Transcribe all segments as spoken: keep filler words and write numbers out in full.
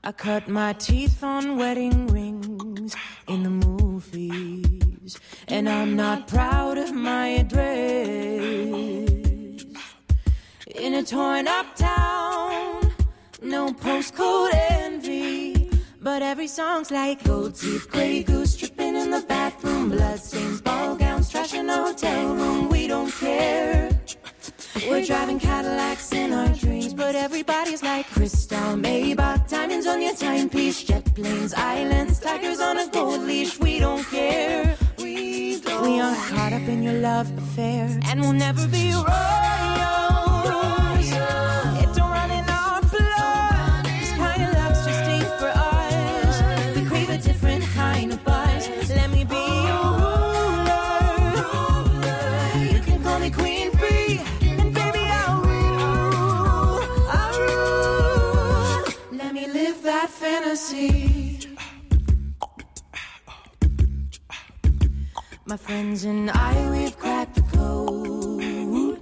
I cut my teeth on wedding rings in the movies, and I'm not proud of my address. In a torn up town, no postcode envy, but every song's like gold teeth, gray goose, tripping in the bathroom, bloodstains, ball gowns, trash in a hotel room. We don't care. We're driving Cadillacs in our dreams, but everybody's like crystal, Maybach, diamonds on your timepiece, jet planes, islands, tigers on a gold leash. We don't care. We don't. We aren't caught up in your love affair, and we'll never be royals. It don't run in our blood. This kind of love's just ain't for us. We crave a different kind of buzz. Let me be your ruler. You can call me Queen Bee. That fantasy. My friends and I, we've cracked the code.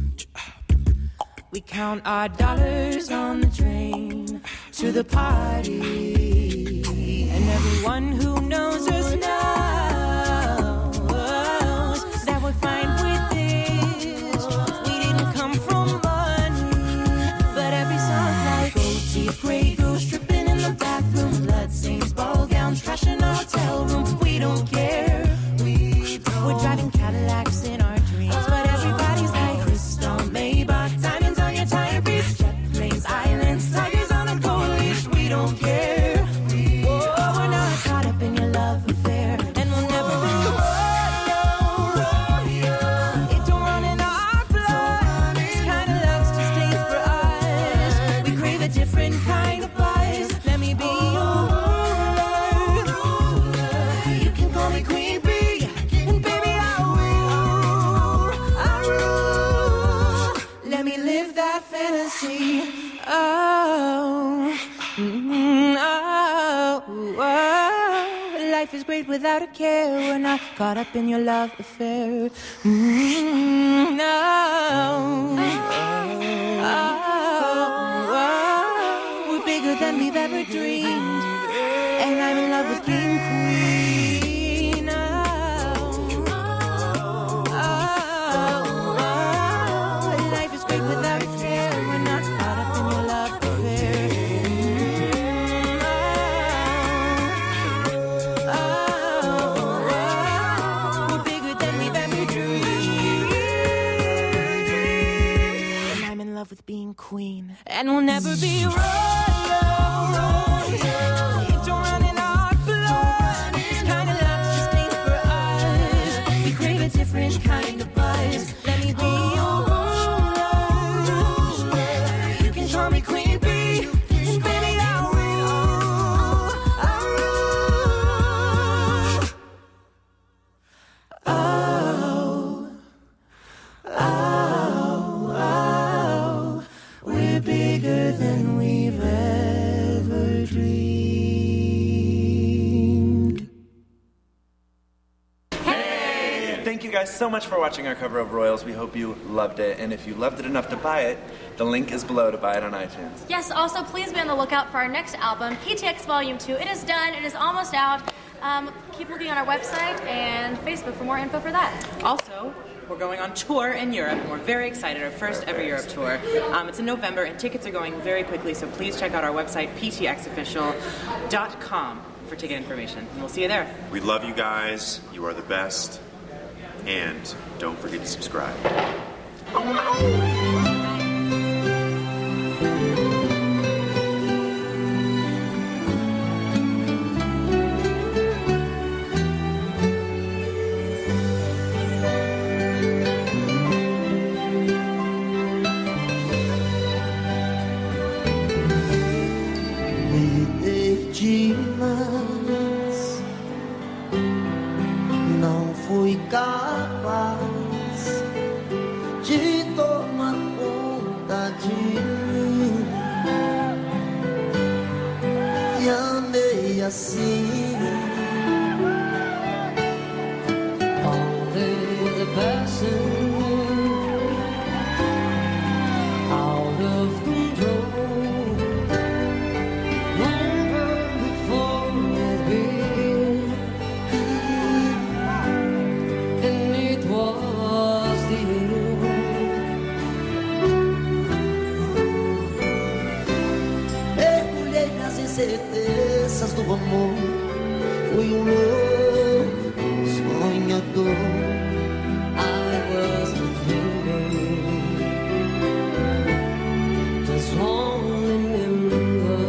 We count our dollars on the train to the party, and everyone who knows us knows that we're fine with this. We didn't come from money, but every song's like gold teeth, gray goose, tripping in the bathroom, bloodstains, ball gowns, trash in a hotel room. We don't care. We don't. We're driving Cadillacs in our dreams, but everybody's like crystal, Maybach, diamonds on your timepiece, jet planes, islands, tigers on a gold leash. We don't care. Oh, we're not caught up in your love affair, and we'll never be royals. It don't run in our blood. This kind of love's just ain't for us. We crave a different kind of buzz. Let me be your ruler. You can call me Queen Bee, and baby I will, I rule. Let me live that fantasy. Oh, mm, oh, oh. Life is great without a care. We're not caught up in your love affair. Mm, no. Oh, oh. We're bigger than we've ever dreamed, and I'm in love with being queen. Oh, oh, oh. Life is great without a care. We're not caught up in your love affair. Oh, oh, oh. We're bigger than we've ever dreamed, and I'm in love with being queen, and we'll never be royals. It don't run in our blood. This kind of love's just ain't for us. We crave a different kind of buzz. Let me be your ruler. You can call me Queen Bee, and baby I rule, I rule. Oh, oh, oh. We're bigger than we've ever dreamed. Thank you guys so much for watching our cover of Royals. We hope you loved it, and if you loved it enough to buy it, the link is below to buy it on iTunes. Yes, also please be on the lookout for our next album, P T X Volume two. It is done, it is almost out. Um, keep looking on our website and Facebook for more info for that. Also, we're going on tour in Europe, and we're very excited. Our first ever Europe tour. Um, it's in November, and tickets are going very quickly, so please check out our website, p t x official dot com, for ticket information. And we'll see you there. We love you guys. You are the best. And don't forget to subscribe. Me perdi, mas não fui capaz de tomar conta de mim. E amei assim, only the passion out of control. incertezas do amor. Fui um louco sonhador. I was a dreamer, just only remember.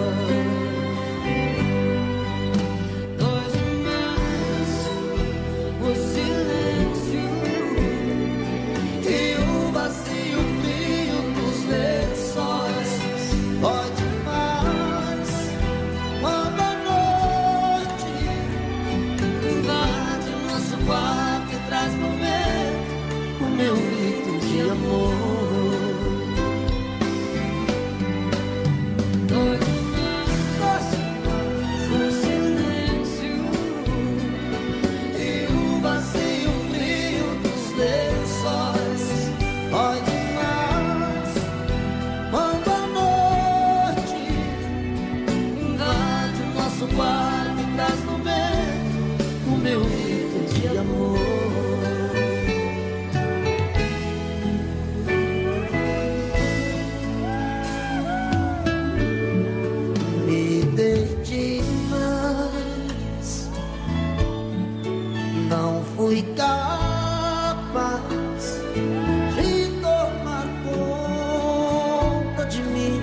Dois meses, o silêncio e o vazio frio dos lençóis. Dói demais quando a noite invade nosso quarto e traz no vento o meu grito de amor. Dói demais o silêncio e o vazio frio dos lençóis. Dói demais quando a noite invade o nosso quarto e traz no vento o meu grito de amor. Me dei demais, não fui capaz de tomar conta de mim.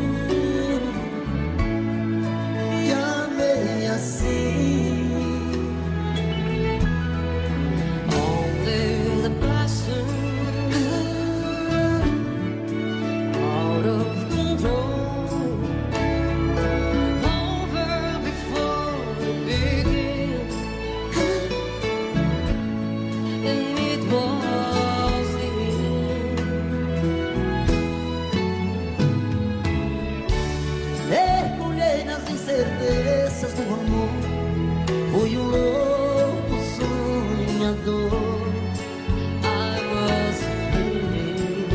Me amei assim. Only the passion out of control, over before it began, and it was the end. Mergulhei nas incertezas do amor. Fui um louco sonhador. I was dreaming,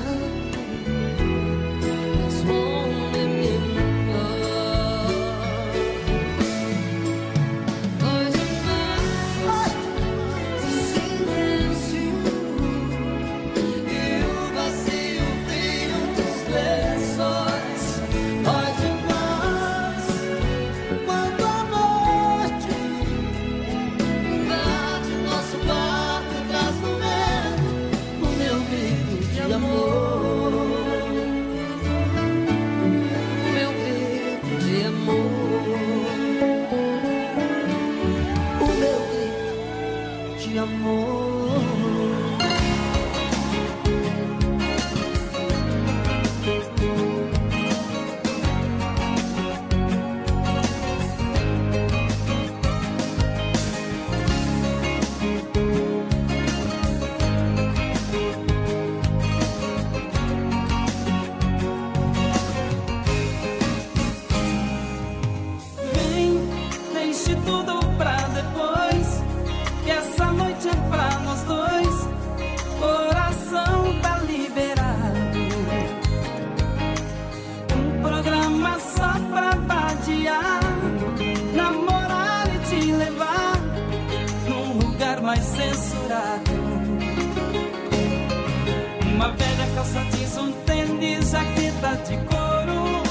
just only remember. Dois demais, silêncio e o vazio frio dos lençóis. Dói demais quando a noite invade nosso quarto e traz no vento o meu grito de amor. O meu grito de amor. O meu grito de amor. Vem, deixe tudo pra depois, que essa noite é pra nós dois. Coração tá liberado, um programa só pra vadiar, namorar e te levar num lugar mais censurado. Uma velha calça jeans, um tênis, jaqueta de couro.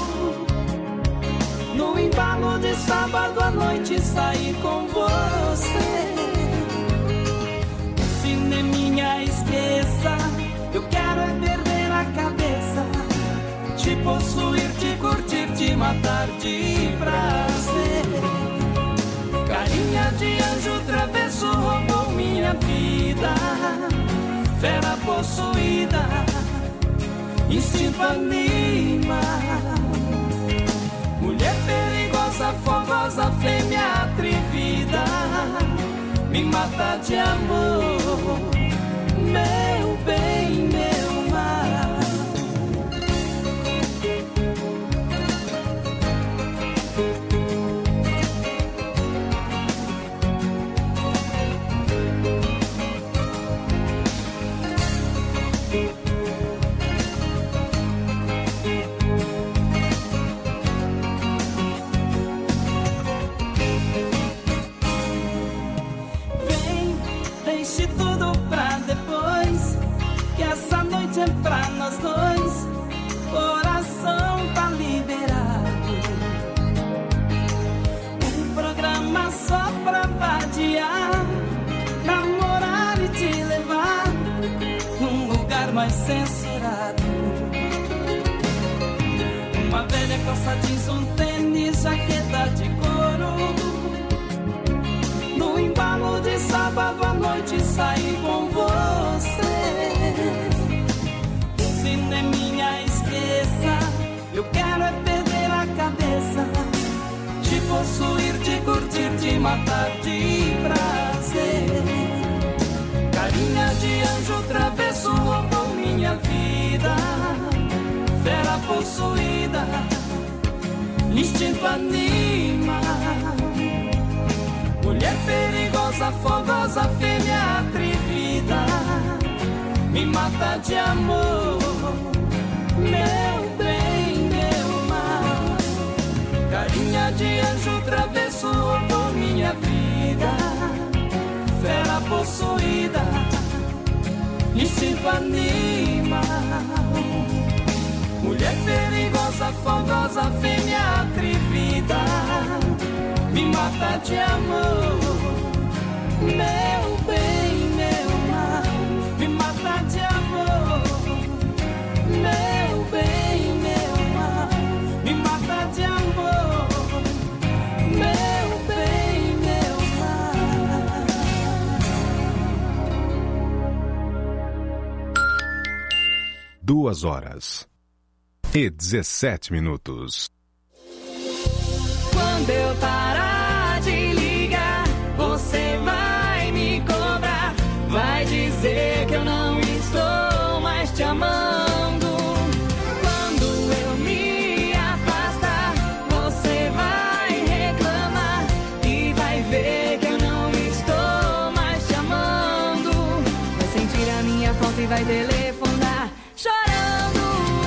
No embalo de sábado à noite sair com você. O cineminha esqueça, eu quero é perder a cabeça, te possuir, te curtir, te matar de prazer. Carinha de anjo travesso roubou minha vida, fera possuída, instinto anima. Mulher perigosa, fogosa, fêmea atrevida, me mata de amor, meu bem, meu mar. censurado. Uma velha calça jeans, um tênis, jaqueta de couro. No embalo de sábado à noite saí com você. Cineminha, esqueça, eu quero é perder a cabeça. De possuir, de curtir, de matar, de prazer. Carinha de anjo travesso roubou minha vida. Fera possuída, instinto anima. Mulher perigosa, fogosa, fêmea atrevida. Me mata de amor, meu bem, meu mal. Carinha de anjo travesso roubou minha vida. Fera possuída, instinto animal. Mulher perigosa, fogosa, fêmea atrevida. Me mata de amor, meu bem, meu mal. Me mata de amor, meu bem, meu mal. Me mata de amor, meu bem, meu mal. Duas horas e dezessete minutos. Quando eu parar de ligar, você vai me cobrar. Vai dizer que eu não estou mais te amando. Quando eu me afastar, você vai reclamar e vai ver que eu não estou mais te amando. Vai sentir a minha falta e vai telefonar chorando.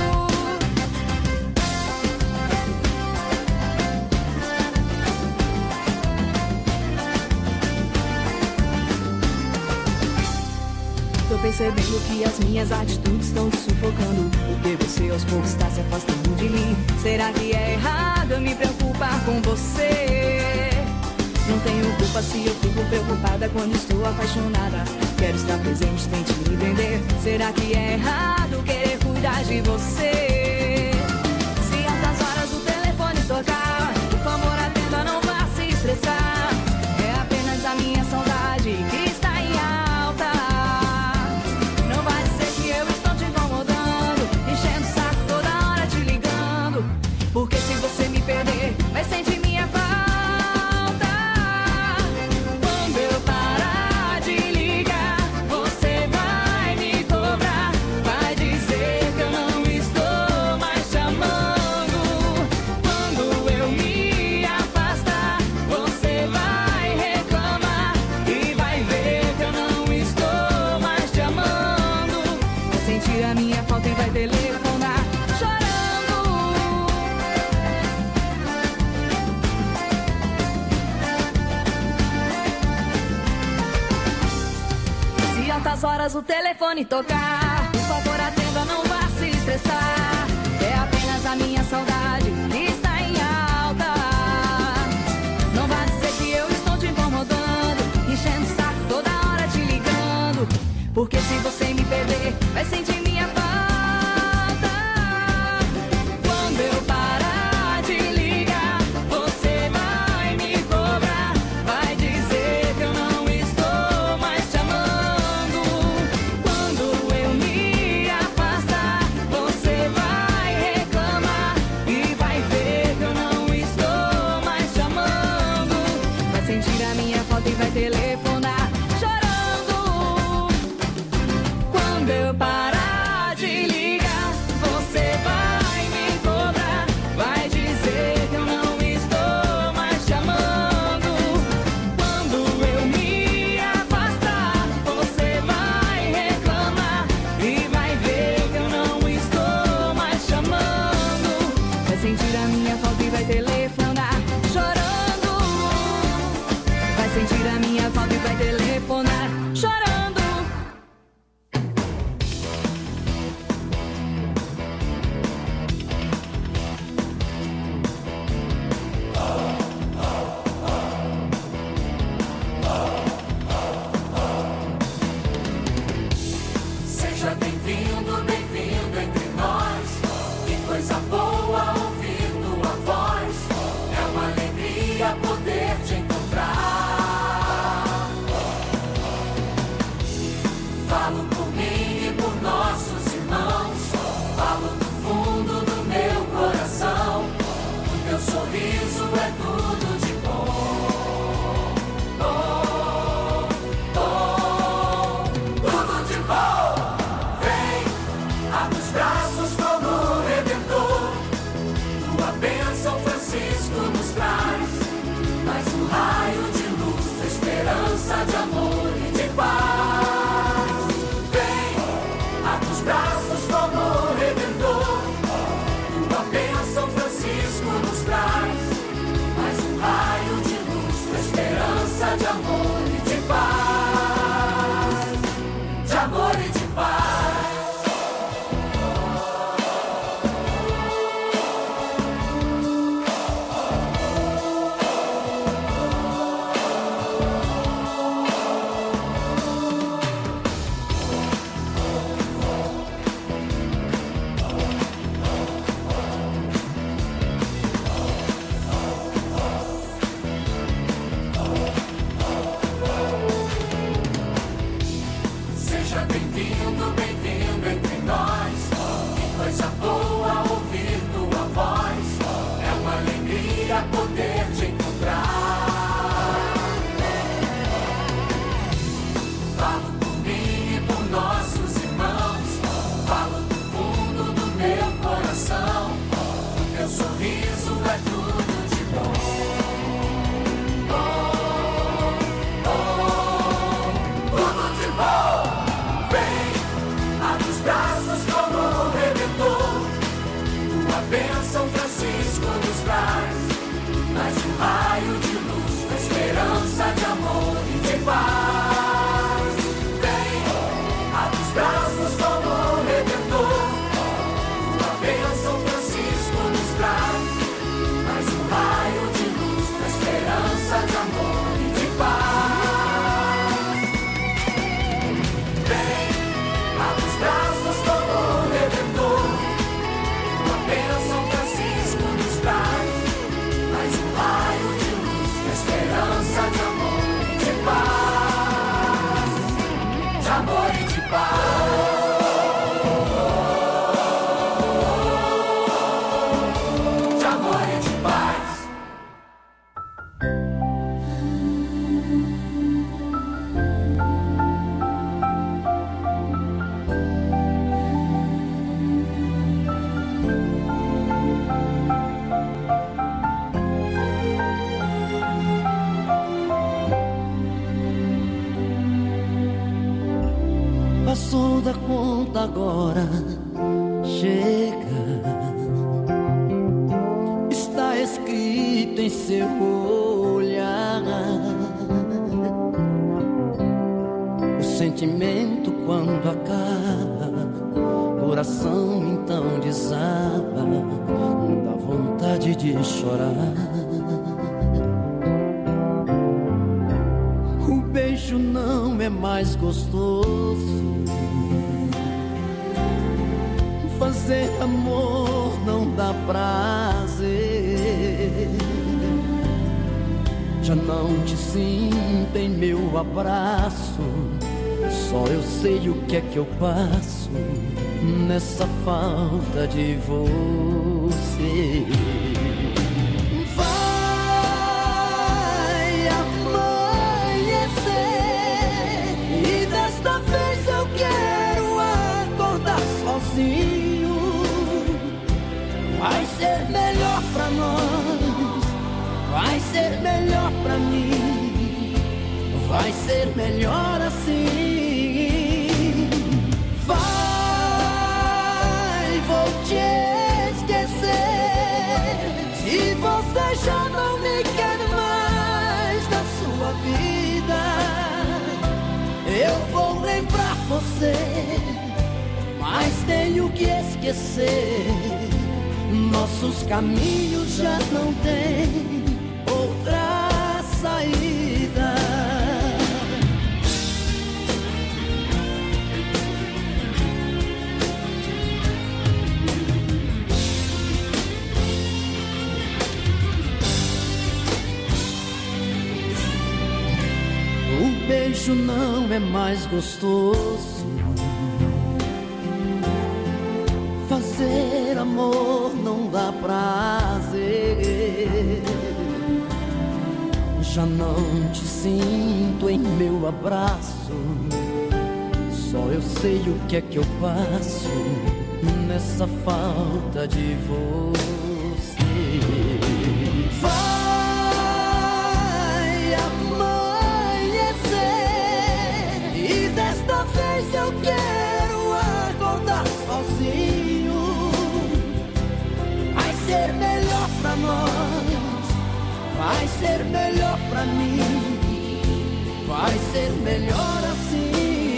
Tô percebendo que as minhas atitudes estão te sufocando, porque você aos poucos está se afastando de mim. Será que é errado eu me preocupar com você? Não tenho culpa se eu fico preocupada quando estou apaixonada. Quero estar presente, tente me entender. Será que é errado querer cuidar de você? Se altas horas o telefone tocar, por favor atenda, não vá se estressar. É apenas a minha saudade que está em alta. Não vai dizer que eu estou te incomodando, enchendo o saco toda hora te ligando. Porque se você me perder, vai sentir minha falta. Quando eu parar de ligar, você vai me cobrar. Vai dizer que eu não estou mais te amando. Quando eu me afastar, você vai reclamar e vai ver que eu não estou mais te amando. Vai sentir a minha falta e vai telefonar chorando. Se altas horas o telefone tocar, por favor atenda, não vá se estressar. É apenas a minha saudade que está em alta. Não vá dizer que eu estou te incomodando, enchendo o saco toda hora te ligando. Porque se você me perder, vai sentir minha falta. Quando eu parar de ligar, você vai me cobrar. Vai dizer que eu não estou mais te amando. Quando eu me afastar, você vai reclamar e vai ver que eu não estou mais te amando. Vai sentir a minha falta e vai telefonar chorando. Quando eu parar de ligar, você vai me cobrar. Vai dizer que eu não estou mais te amando. Quando eu me afastar, você vai reclamar e vai ver que eu não estou mais te amando. Vai sentir a minha falta e vai telefonar chorando. Vai sentir a minha falta e vai telefonar chorando. Seja bem-vindo, bem é tudo de bom. Bom, bom, tudo de bom. Vem, abre os braços como Redentor. Tua bênção, Francisco, nos traz. Mais um raio de luz, esperança de amor e de paz. Vem, abre os braços como Redentor. Tua bênção, Francisco, nos traz. Mais um raio de luz, esperança de amor e de paz. De amor e de paz. Seja bem-vindo, bem-vindo entre nós. Que coisa boa ouvir tua voz. É uma alegria poder te encontrar. Falo por mim e por nossos irmãos. Falo do fundo do meu coração. O teu sorriso é tudo de bom. Bom, bom, tudo de bom. Vem, abre os braços como Redentor. Tua bênção, Francisco, nos traz. Mais um raio de luz, esperança de amor e de paz. Vem, abre os braços como Redentor. Tua bênção, Francisco, nos traz. Mais um raio de luz, esperança de amor e de paz. Vem, abre os braços como Redentor. Tua bênção, Francisco, nos traz. Mais um raio de luz, esperança de amor e de paz. De amor e de paz. De amor e de paz. Passou da conta agora, chega. Está escrito em seu olhar. O sentimento quando acaba, coração então desaba, dá vontade de chorar. O beijo não é mais gostoso. Fazer amor não dá prazer. Já não te sinto em meu abraço. Só eu sei o que é que eu passo nessa falta de você. Vai amanhecer e desta vez eu quero acordar sozinho. Vai ser melhor pra nós, vai ser melhor pra mim, vai ser melhor assim. Vai, vou te esquecer. Se você já não me quer mais na sua vida, eu vou lembrar você, mas tenho que esquecer. Nossos caminhos já não têm outra saída. O beijo não é mais gostoso. Fazer amor não dá prazer. Já não te sinto em meu abraço. Só eu sei o que é que eu passo nessa falta de você. Vai amanhecer e desta vez eu quero acordar sozinho. Vai ser melhor pra nós, vai ser melhor pra mim, vai ser melhor assim.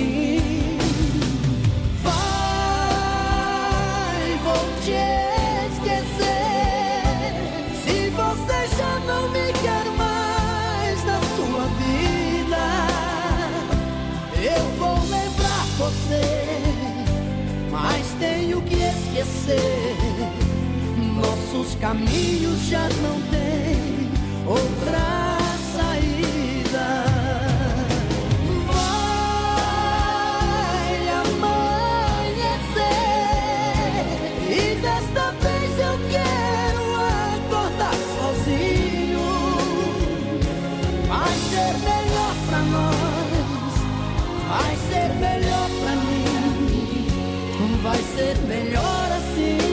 Vai, vou te esquecer. Se você já não me quer mais na sua vida, eu vou lembrar você, mas tenho que esquecer. Nossos caminhos já não têm outra saída. Vai amanhecer e desta vez eu quero acordar sozinho. Vai ser melhor pra nós, vai ser melhor pra mim, vai ser melhor assim.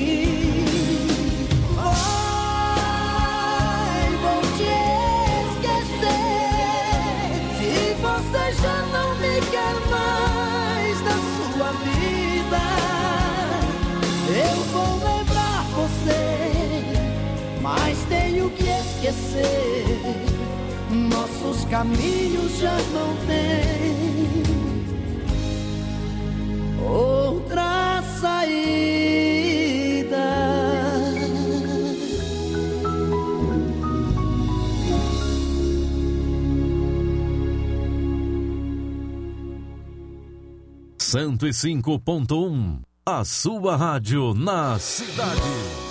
Você já não me quer mais na sua vida, eu vou lembrar você, mas tenho que esquecer. Nossos caminhos já não têm outra saída. cento e cinco ponto um, a sua rádio na cidade.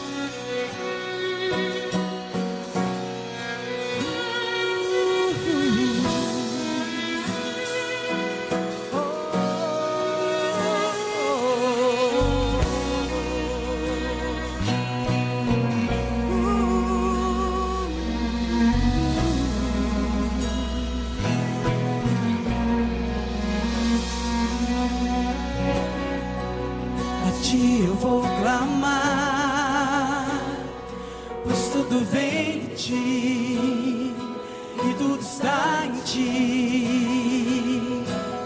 Eu vou clamar, pois tudo vem de ti e tudo está em ti.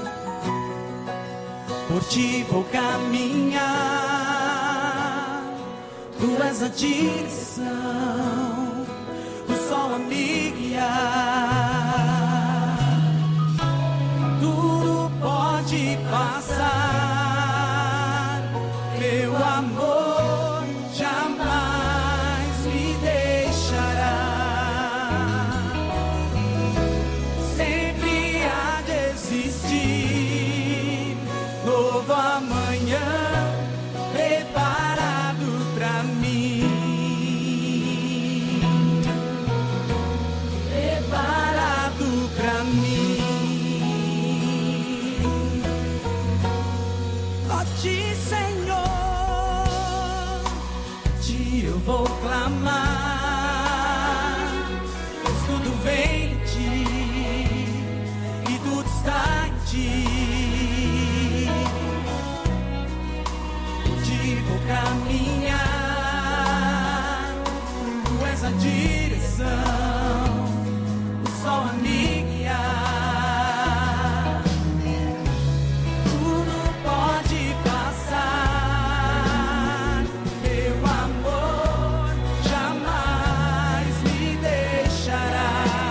Por ti vou caminhar, tu és a direção, o sol a me guiar. Tudo pode passar, meu amor jamais me deixará. Sempre há de existir novo amanhã preparado pra mim, preparado pra mim. Ó ti, Senhor, eu vou clamar, pois tudo vem de ti e tudo está em ti. Por ti vou caminhar, tu és a direção, o sol a me guiar. Tudo pode passar, meu amor jamais me deixará.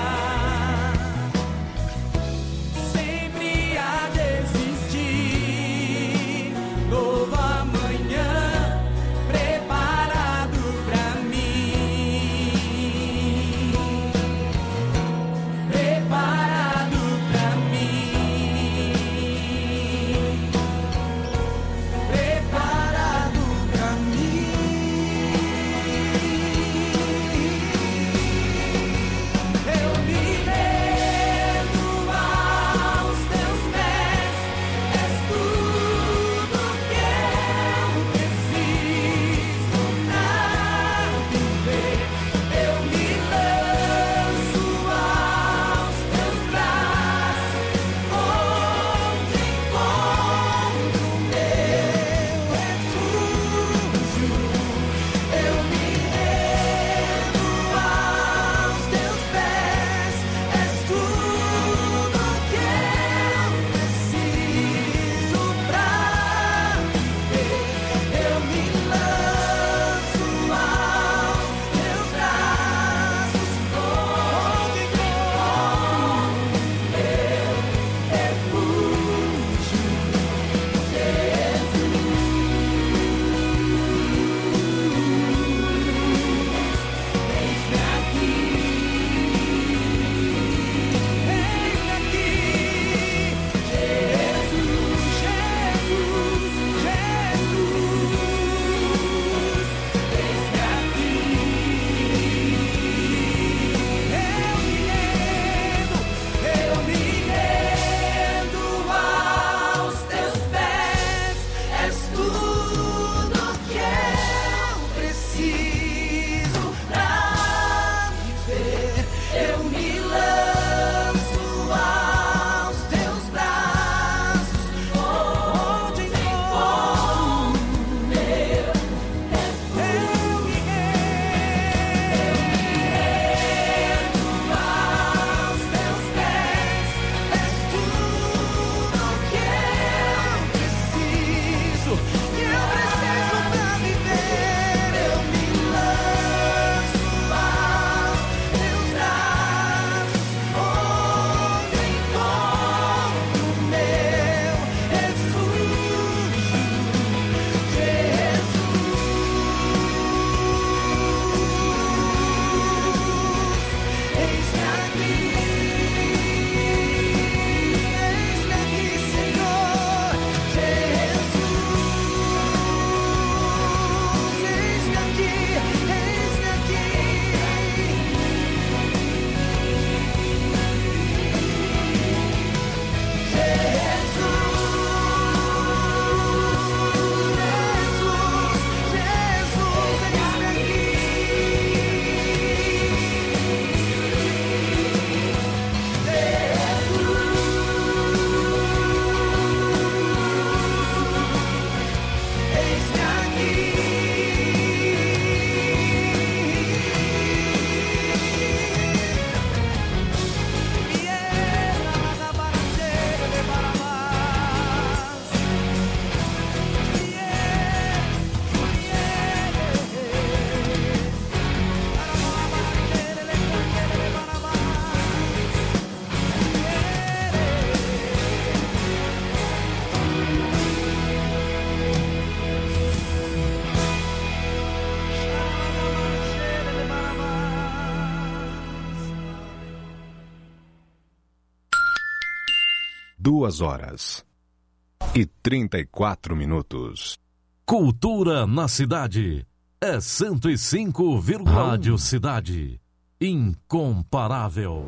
Duas horas e trinta e quatro minutos. Cultura na cidade é cento e cinco vírgula um. Rádio Cidade. Incomparável.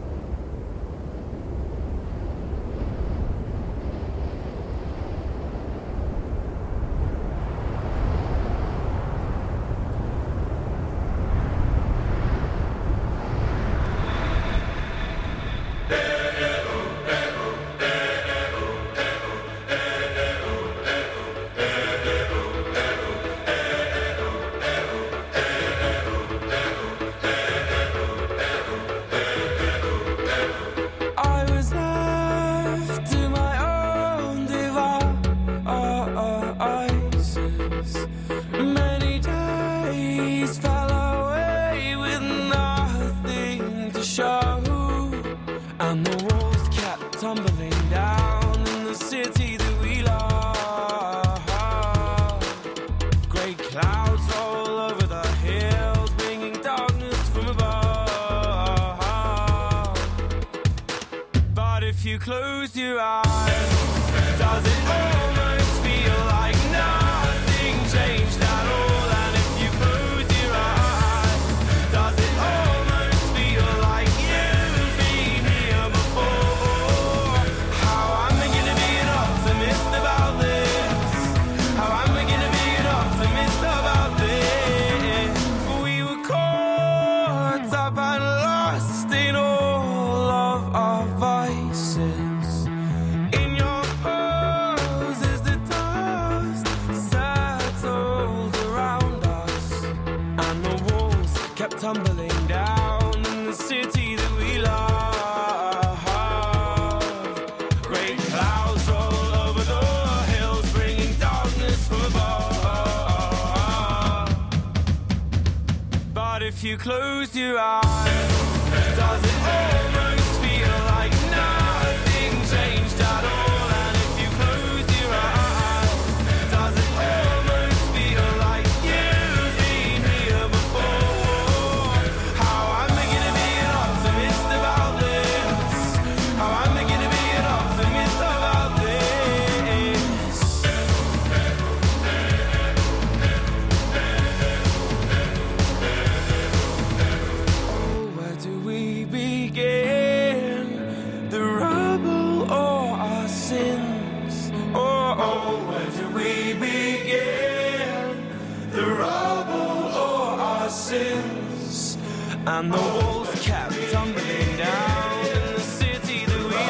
And the walls kept tumbling down in the city that we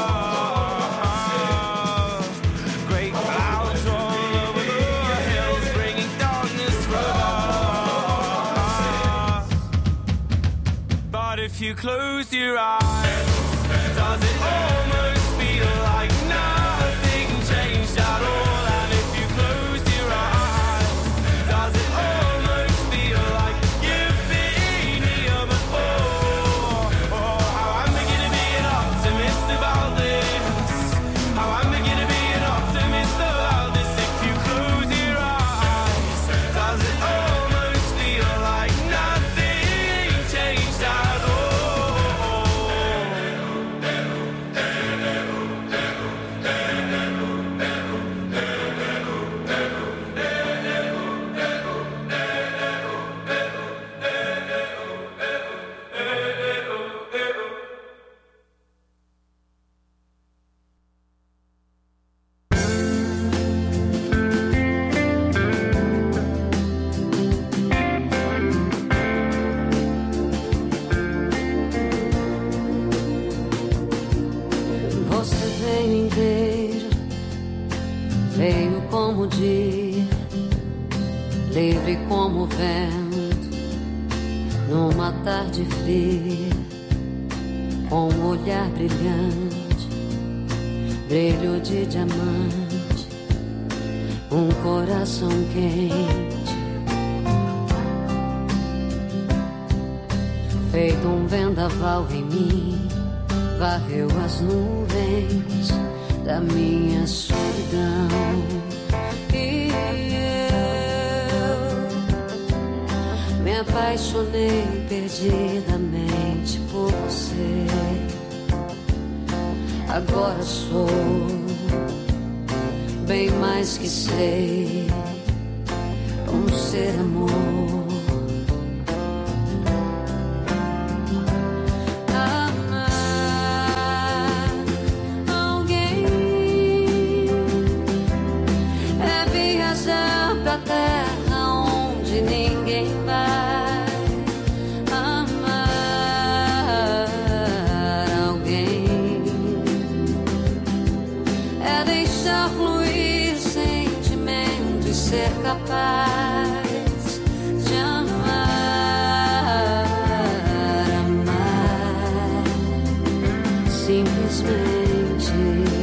love. Great clouds roll over the hills, bringing darkness from us. But if you close your eyes, does it almost feel like nothing changed at all? And if you close your eyes, does it almost feel like you've been here before? Oh, how I'm beginning to be an optimist about this. How I'm beginning to be an optimist about this. If you close your eyes, does it almost feel like nothing changed at all? Veio como o dia, livre como o vento, numa tarde fria, com um olhar brilhante, brilho de diamante, um coração quente, feito um vendaval em mim, varreu as nuvens da minha solidão. E eu me apaixonei perdidamente por você. Agora sou bem mais que sei, um ser amor. Capaz de amar, amar, simplesmente.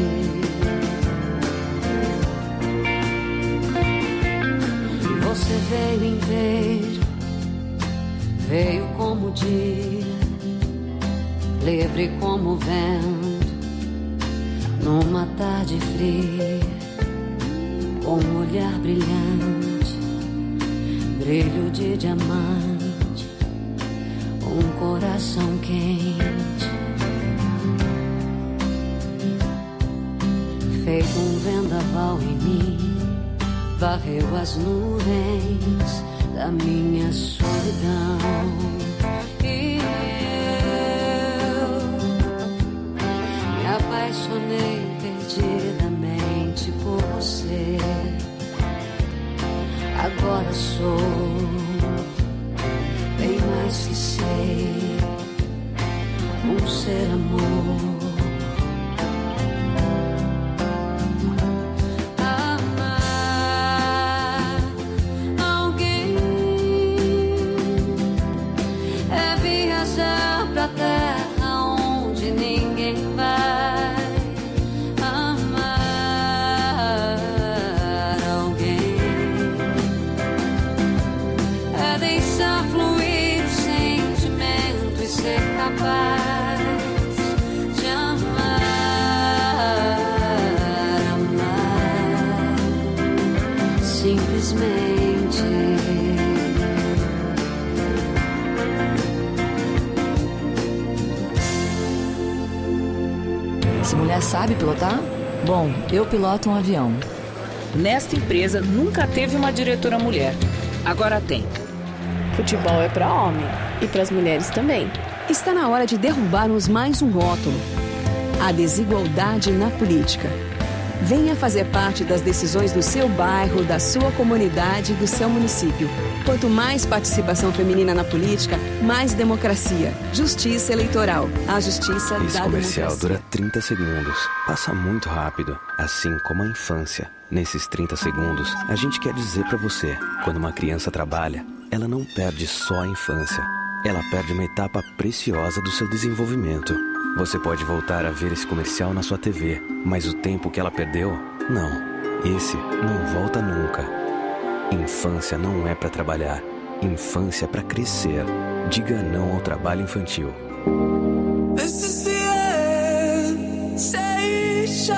Você veio inteiro, veio como o dia, livre como o vento, numa tarde fria, com um olhar brilhante, brilho de diamante, um coração quente, feito um vendaval em mim, varreu as nuvens da minha solidão. E eu me apaixonei perdidamente por você. Agora sou bem mais que sei, um ser amor. Amar alguém é viajar pra terra onde ninguém vai. Capaz de amar, amar, simplesmente. Essa mulher sabe pilotar? Bom, eu piloto um avião. Nesta empresa nunca teve uma diretora mulher. Agora tem. Futebol é para homem e para as mulheres também. Está na hora de derrubarmos mais um rótulo: a desigualdade na política. Venha fazer parte das decisões do seu bairro, da sua comunidade e do seu município. Quanto mais participação feminina na política, mais democracia. Justiça eleitoral. A justiça da Esse comercial democracia. dura trinta segundos. Passa muito rápido, assim como a infância. Nesses trinta segundos, a gente quer dizer pra você: quando uma criança trabalha, ela não perde só a infância. Ela perde uma etapa preciosa do seu desenvolvimento. Você pode voltar a ver esse comercial na sua T V, mas o tempo que ela perdeu, não. Esse não volta nunca. Infância não é pra trabalhar. Infância é pra crescer. Diga não ao trabalho infantil. This is the end station,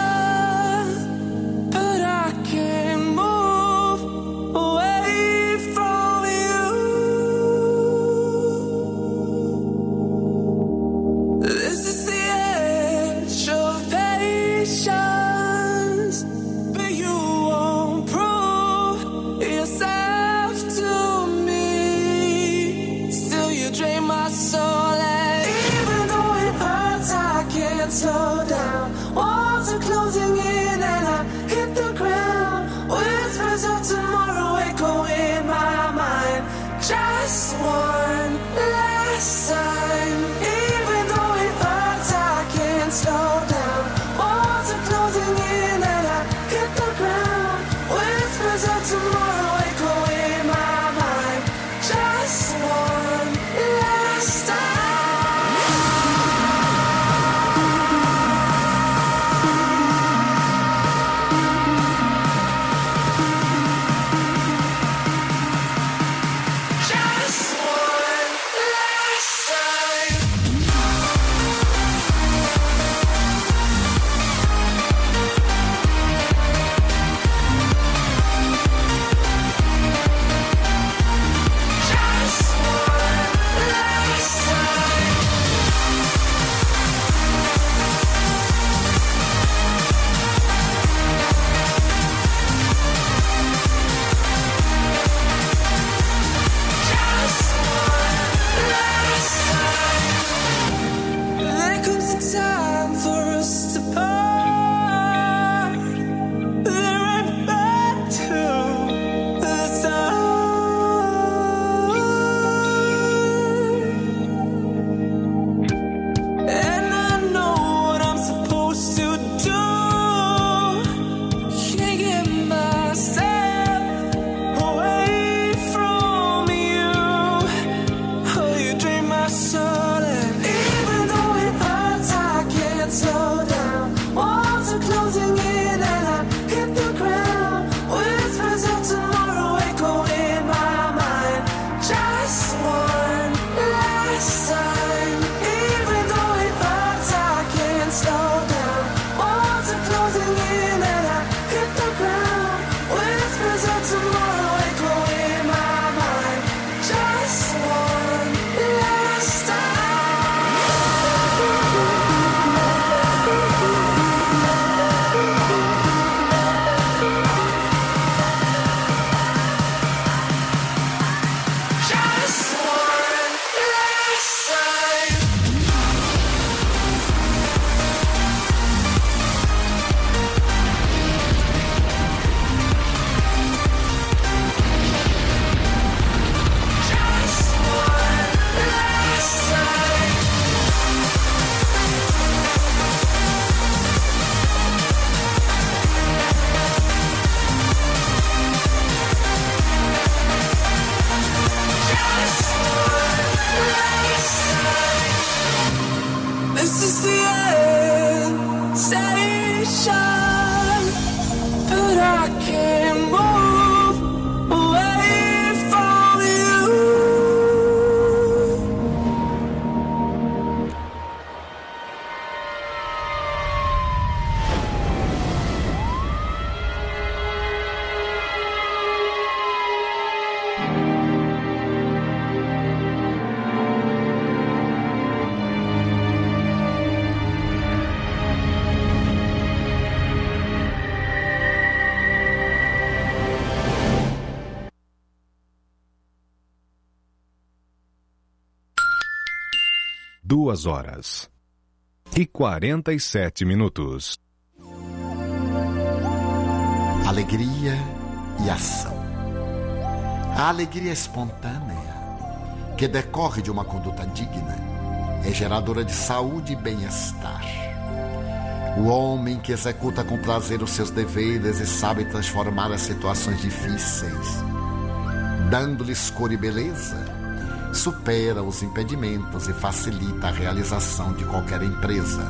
but I can't move away from you. This is the edge of patience, but you won't prove yourself to me. Still you drain my soul and This is the end station, but I can't move away from you. Duas horas e quarenta e sete minutos. Alegria e ação. A alegria espontânea, que decorre de uma conduta digna, é geradora de saúde e bem-estar. O homem que executa com prazer os seus deveres e sabe transformar as situações difíceis, dando-lhes cor e beleza, supera os impedimentos e facilita a realização de qualquer empresa.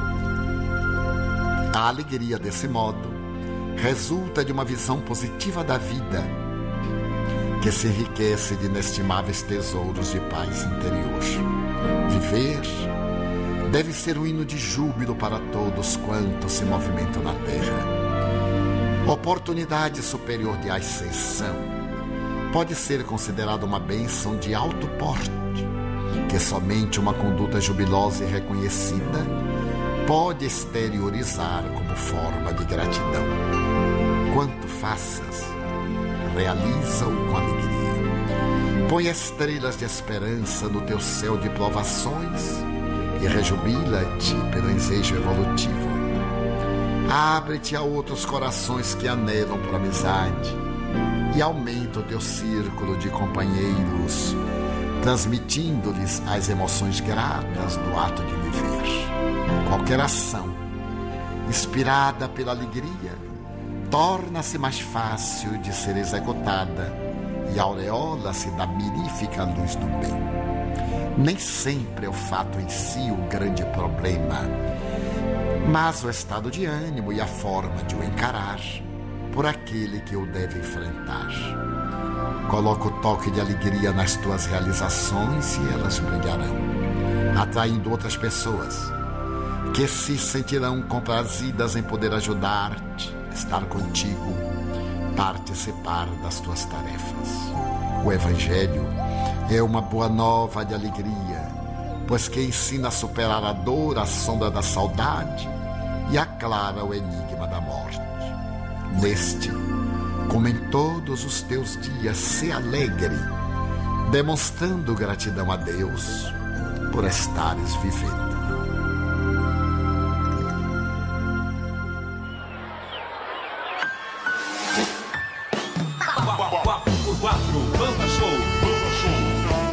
A alegria, desse modo, resulta de uma visão positiva da vida, que se enriquece de inestimáveis tesouros de paz interior. Viver deve ser um hino de júbilo para todos quantos se movimentam na terra. Oportunidade superior de ascensão pode ser considerada uma bênção de alto porte, que somente uma conduta jubilosa e reconhecida pode exteriorizar como forma de gratidão. Quanto faças, realiza-o com alegria. Põe estrelas de esperança no teu céu de provações e rejubila-te pelo ensejo evolutivo. Abre-te a outros corações que anelam por amizade e aumenta o teu círculo de companheiros, transmitindo-lhes as emoções gratas do ato de viver. Qualquer ação inspirada pela alegria torna-se mais fácil de ser executada e aureola-se da mirífica luz do bem. Nem sempre é o fato em si o grande problema, mas o estado de ânimo e a forma de o encarar por aquele que o deve enfrentar. Coloca o toque de alegria nas tuas realizações e elas brilharão, atraindo outras pessoas que se sentirão comprazidas em poder ajudar-te, estar contigo, participar das tuas tarefas. O Evangelho é uma boa nova de alegria, pois que ensina a superar a dor, a sombra da saudade e aclara o enigma da morte. Neste, como em todos os teus dias, se alegre, demonstrando gratidão a Deus por estares vivendo. quatro por quatro, Banda Show, Banda Show.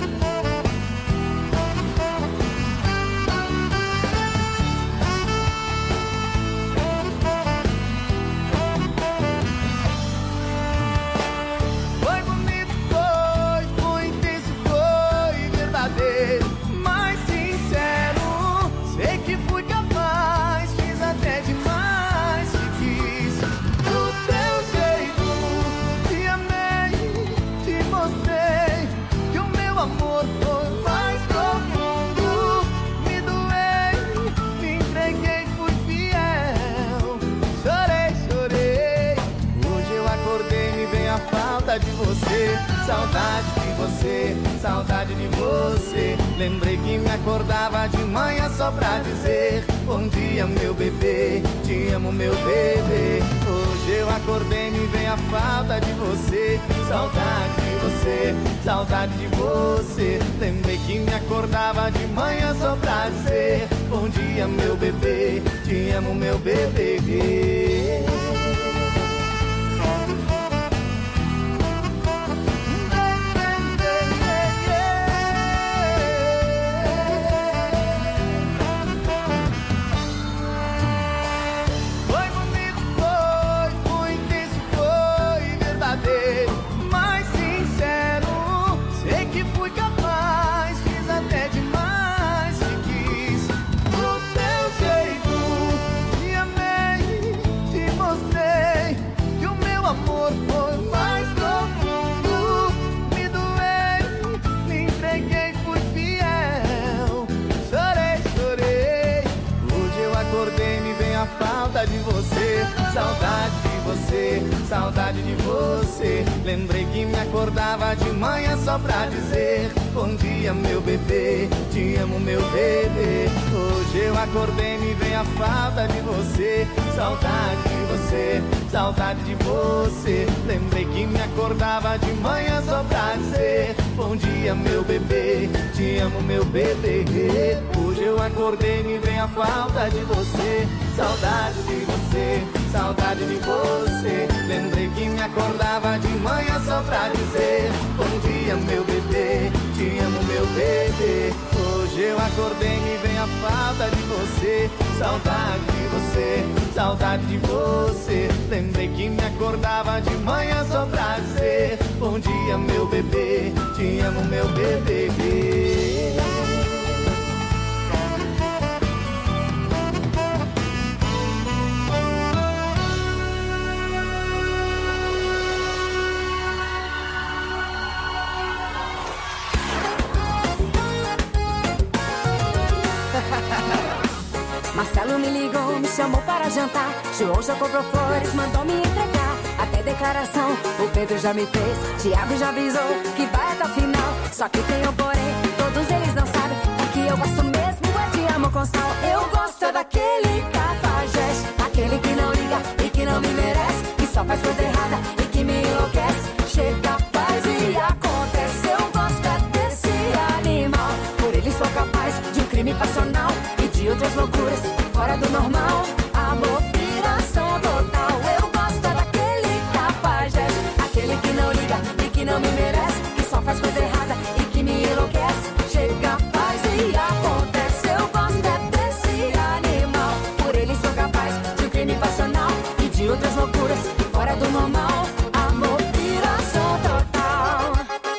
De você, saudade de você, saudade de você. Lembrei que me acordava de manhã só pra dizer: bom dia, meu bebê, te amo, meu bebê. Hoje eu acordei, me vem a falta de você, saudade de você, saudade de você. Lembrei que me acordava de manhã só pra dizer: bom dia, meu bebê, te amo, meu bebê. Fui capaz, fiz até demais, te quis. falta de você, saudade de você, saudade de você. Lembrei que me acordava de manhã só pra dizer bom dia, meu bebê, te amo, meu bebê. Hoje eu acordei, me vem a falta de você, saudade de você, saudade de você. Lembrei que me acordava de manhã só pra dizer bom dia, meu bebê, te amo, meu bebê. Hoje eu acordei, me vem a falta de você, saudade de você, saudade de você. Lembrei que me acordava de manhã só pra dizer bom dia, meu bebê, te amo, meu bebê. Hoje eu acordei, me vem a falta de você, saudade de você, saudade de você. Lembrei que me acordava de manhã só pra dizer bom dia, meu bebê, te amo, meu bebê. Marcelo me ligou, me chamou para jantar. João já comprou flores, mandou me entregar. Até declaração o Pedro já me fez. Tiago já avisou que vai até o final. Só que tem um porém, todos eles não sabem. É que eu gosto mesmo é de amor com sal. Eu gosto daquele cafajeste, aquele que não liga e que não me merece, que só faz coisa errada e que me enlouquece. Chega, faz e acontece. Eu gosto desse animal. Por ele sou capaz de um crime passional e de outras loucuras fora do normal. Amor, piração total. Eu gosto daquele cafajeste, aquele que não liga e que não me merece, que só faz coisa errada e que me enlouquece. Chega, faz e acontece. Eu gosto desse animal. Por ele sou capaz de um crime passional e de outras loucuras fora do normal. Amor, piração total.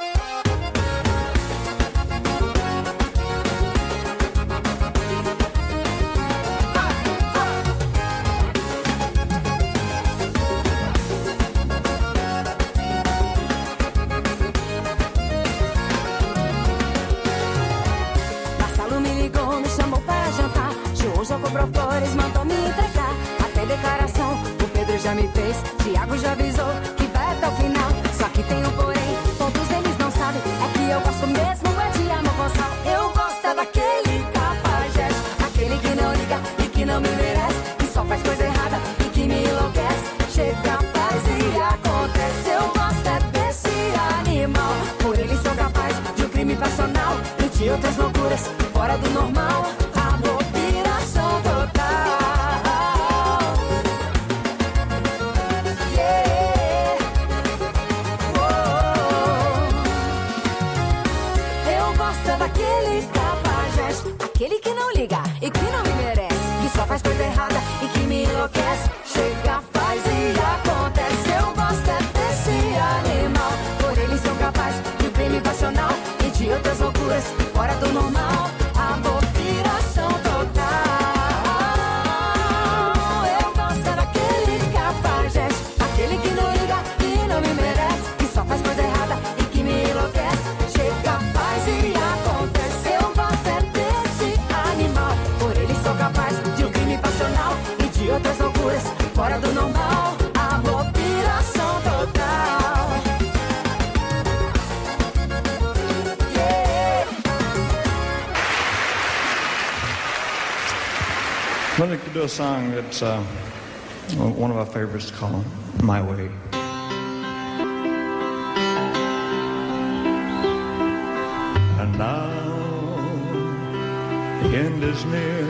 Já comprou flores, mandou me entregar. Até declaração o Pedro já me fez. Tiago já avisou que vai até o final. Só que tem um porém, todos eles não sabem. É que eu gosto mesmo é de amor com sal. Eu gosto é daquele cafajeste, aquele que não liga e que não me merece, que só faz coisa errada e que me enlouquece. Chega, faz e acontece. Eu gosto é desse animal. Por ele sou capaz de um crime passional e de outras loucuras fora do normal. Amor, piração total. Yeah. Oh. Eu gosto daquele cafajeste, aquele que não liga e que não me merece, que só faz coisa errada e que me enlouquece. Chega, faz e acontece. Eu gosto é desse animal. Por ele sou capaz de um crime passional e de outras loucuras fora do normal. Amor, piração total. Eu gosto daquele cafajeste, aquele que não liga e não me merece, que só faz coisa errada e que me enlouquece. Chega, faz e acontece. Eu gosto é desse animal. Por ele sou capaz de um crime passional e de outras loucuras fora do normal. Amor, piração total. I'd like to do a song that's uh, one of our favorites called My Way. And now the end is near,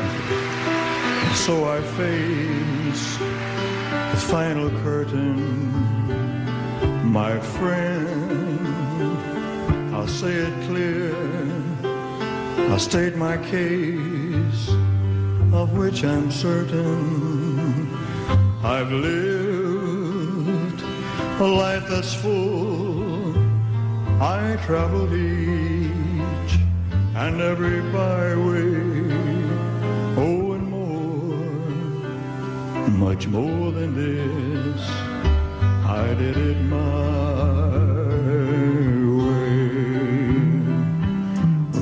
so I face the final curtain. My friend, I'll say it clear, I'll state my case, of which I'm certain. I've lived a life that's full. I traveled each and every byway. Oh, and more, much more than this, I did it my way.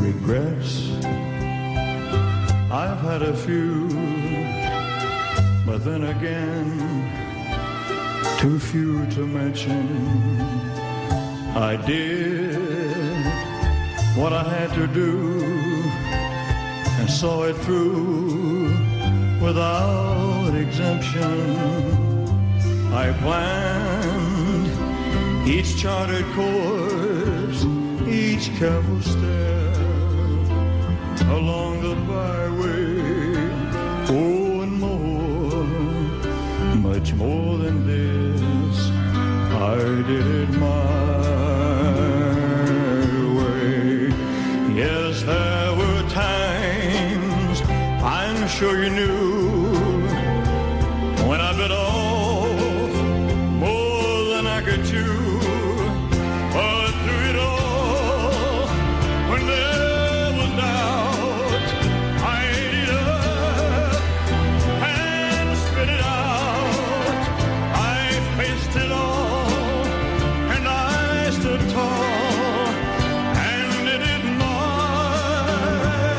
Regrets, I've had a few, but But then again, too few to mention. I did what I had to do and saw it through without exemption. I planned each charted course, each careful step along the byway. Oh, and more, much more than this, I did it my way. Yes, there were times, I'm sure you knew, when I bit off more than I could chew. But through it all, when there was doubt, I ate it up and spit it out. I faced it all and I stood tall and did it my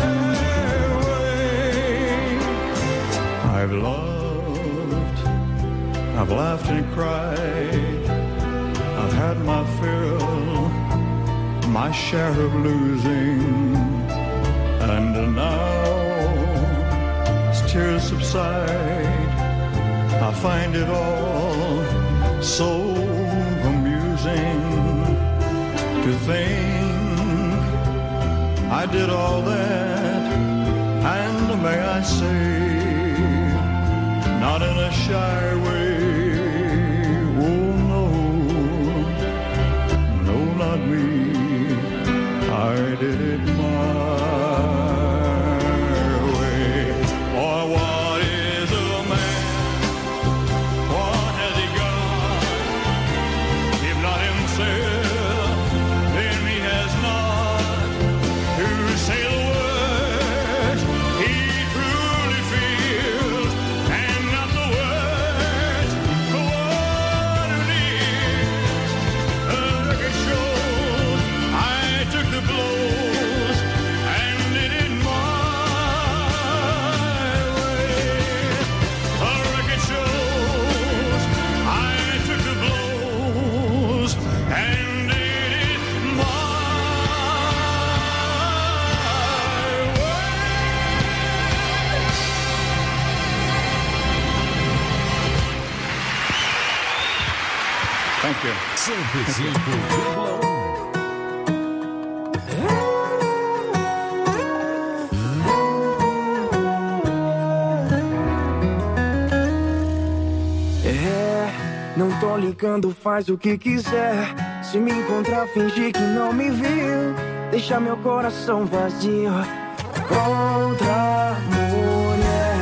way. I've loved, I've laughed and cried, I've had my fill, my share of losing, and now as tears subside, I find it all so amusing to think I did all that, and may I say, not in a shy way. Oh no, no, not me. I did it my way. Or what is a man? What has he got? If not himself, then he has not to say the words he truly feels, and not the words the one who needs. The record shows I took the blows and did it my way. The record shows I took the blows and did it my Thank you. cento e cinco vírgula um. É, não tô ligando, faz o que quiser. Se me encontrar, fingir que não me viu. Deixa meu coração vazio. Contra